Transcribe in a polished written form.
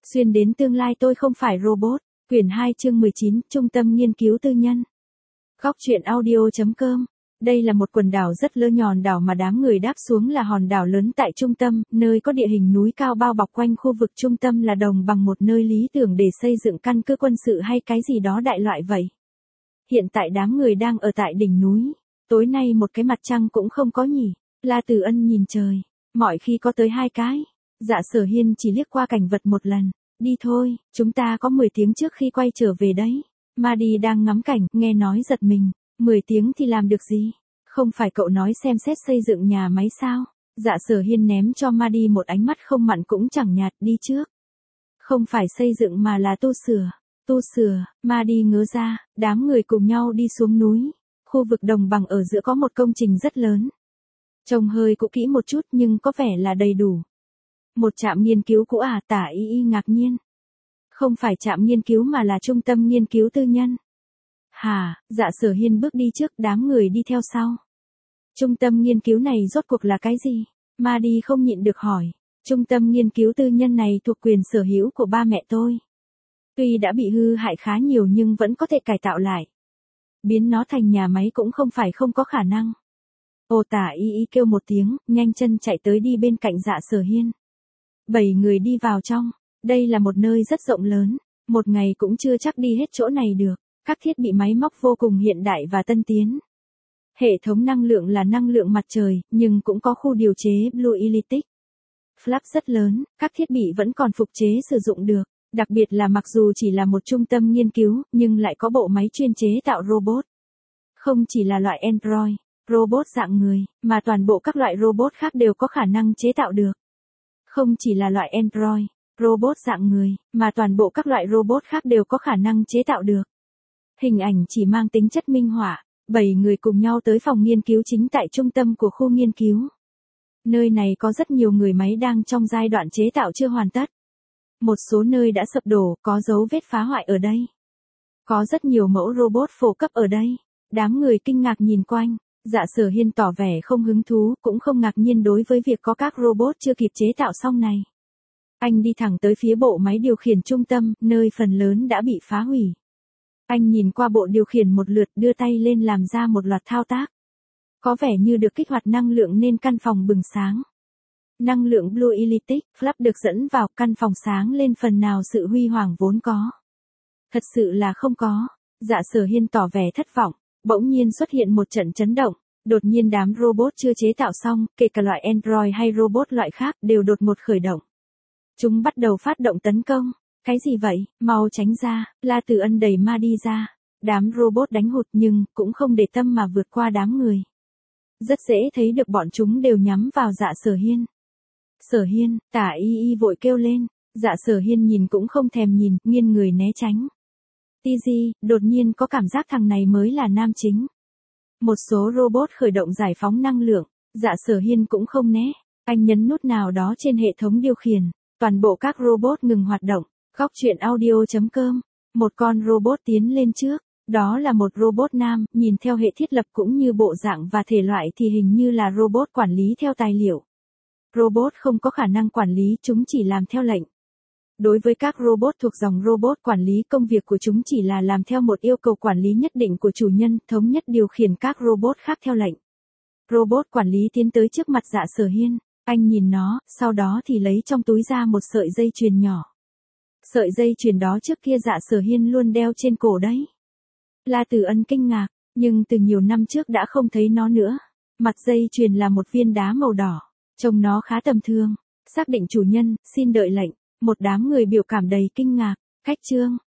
Xuyên đến tương lai tôi không phải robot. Quyển 2 chương 19, Trung tâm Nghiên cứu Tư nhân. Góc truyện audio.com. Đây là một quần đảo rất lớn, hòn đảo mà đám người đáp xuống là hòn đảo lớn tại trung tâm, nơi có địa hình núi cao bao bọc quanh khu vực trung tâm là đồng bằng, một nơi lý tưởng để xây dựng căn cứ quân sự hay cái gì đó đại loại vậy. Hiện tại đám người đang ở tại đỉnh núi. Tối nay một cái mặt trăng cũng không có nhỉ. La Từ Ân nhìn trời. Mọi khi có tới 2 cái. Dạ Sở Hiên chỉ liếc qua cảnh vật một lần. Đi thôi, chúng ta có 10 tiếng trước khi quay trở về đấy. Maddie đang ngắm cảnh, nghe nói giật mình. 10 tiếng thì làm được gì? Không phải cậu nói xem xét xây dựng nhà máy sao? Dạ Sở Hiên ném cho Maddie một ánh mắt không mặn cũng chẳng nhạt, đi trước. Không phải xây dựng mà là tu sửa. Tu sửa, Maddie ngớ ra, đám người cùng nhau đi xuống núi. Khu vực đồng bằng ở giữa có một công trình rất lớn. Trông hơi cũ kỹ một chút nhưng có vẻ là đầy đủ. Một trạm nghiên cứu cũ à? Tả Y ngạc nhiên. Không phải trạm nghiên cứu mà là trung tâm nghiên cứu tư nhân. Hả? Dạ Sở Hiên bước đi trước, đám người đi theo sau. Trung tâm nghiên cứu này rốt cuộc là cái gì? Maddie không nhịn được hỏi. Trung tâm nghiên cứu tư nhân này thuộc quyền sở hữu của ba mẹ tôi. Tuy đã bị hư hại khá nhiều nhưng vẫn có thể cải tạo lại. Biến nó thành nhà máy cũng không phải không có khả năng. Ồ, Tả Y kêu một tiếng, nhanh chân chạy tới đi bên cạnh Dạ Sở Hiên. 7 người đi vào trong. Đây là một nơi rất rộng lớn. Một ngày cũng chưa chắc đi hết chỗ này được. Các thiết bị máy móc vô cùng hiện đại và tân tiến. Hệ thống năng lượng là năng lượng mặt trời, nhưng cũng có khu điều chế Blue Elytic. Flux rất lớn, các thiết bị vẫn còn phục chế sử dụng được. Đặc biệt là mặc dù chỉ là một trung tâm nghiên cứu, nhưng lại có bộ máy chuyên chế tạo robot. Không chỉ là loại Android, robot dạng người, mà toàn bộ các loại robot khác đều có khả năng chế tạo được. Không chỉ là loại Android, robot dạng người, mà toàn bộ các loại robot khác đều có khả năng chế tạo được. Hình ảnh chỉ mang tính chất minh họa. 7 người cùng nhau tới phòng nghiên cứu chính tại trung tâm của khu nghiên cứu. Nơi này có rất nhiều người máy đang trong giai đoạn chế tạo chưa hoàn tất. Một số nơi đã sập đổ, có dấu vết phá hoại ở đây. Có rất nhiều mẫu robot phổ cấp ở đây. Đám người kinh ngạc nhìn quanh. Dạ Sở Hiên tỏ vẻ không hứng thú, cũng không ngạc nhiên đối với việc có các robot chưa kịp chế tạo xong này. Anh đi thẳng tới phía bộ máy điều khiển trung tâm, nơi phần lớn đã bị phá hủy. Anh nhìn qua bộ điều khiển một lượt, đưa tay lên làm ra một loạt thao tác. Có vẻ như được kích hoạt năng lượng nên căn phòng bừng sáng. Năng lượng Blue Elytic Flux được dẫn vào, căn phòng sáng lên phần nào sự huy hoàng vốn có. Thật sự là không có. Dạ Sở Hiên tỏ vẻ thất vọng. Bỗng nhiên xuất hiện một trận chấn động. Đột nhiên đám robot chưa chế tạo xong, kể cả loại Android hay robot loại khác, đều đột ngột khởi động. Chúng bắt đầu phát động tấn công. Cái gì vậy? Mau tránh ra. La Từ Ân đẩy Maddie ra. Đám robot đánh hụt nhưng cũng không để tâm mà vượt qua đám người. Rất dễ thấy được bọn chúng đều nhắm vào Dạ Sở Hiên. Sở Hiên, Tả Y vội kêu lên. Dạ Sở Hiên nhìn cũng không thèm nhìn, nghiêng người né tránh. TG, đột nhiên có cảm giác thằng này mới là nam chính. Một số robot khởi động giải phóng năng lượng. Dạ Sở Hiên cũng không né. Anh nhấn nút nào đó trên hệ thống điều khiển. Toàn bộ các robot ngừng hoạt động. Góc truyện audio.com. Một con robot tiến lên trước. Đó là một robot nam, nhìn theo hệ thiết lập cũng như bộ dạng và thể loại thì hình như là robot quản lý theo tài liệu. Robot không có khả năng quản lý, chúng chỉ làm theo lệnh. Đối với các robot thuộc dòng robot quản lý, công việc của chúng chỉ là làm theo một yêu cầu quản lý nhất định của chủ nhân, thống nhất điều khiển các robot khác theo lệnh. Robot quản lý tiến tới trước mặt Dạ Sở Hiên. Anh nhìn nó, sau đó thì lấy trong túi ra một sợi dây chuyền nhỏ. Sợi dây chuyền đó trước kia Dạ Sở Hiên luôn đeo trên cổ đấy. La Từ Ân kinh ngạc, nhưng từ nhiều năm trước đã không thấy nó nữa. Mặt dây chuyền là một viên đá màu đỏ, trông nó khá tầm thường. Xác định chủ nhân, xin đợi lệnh. Một đám người biểu cảm đầy kinh ngạc. Cách chương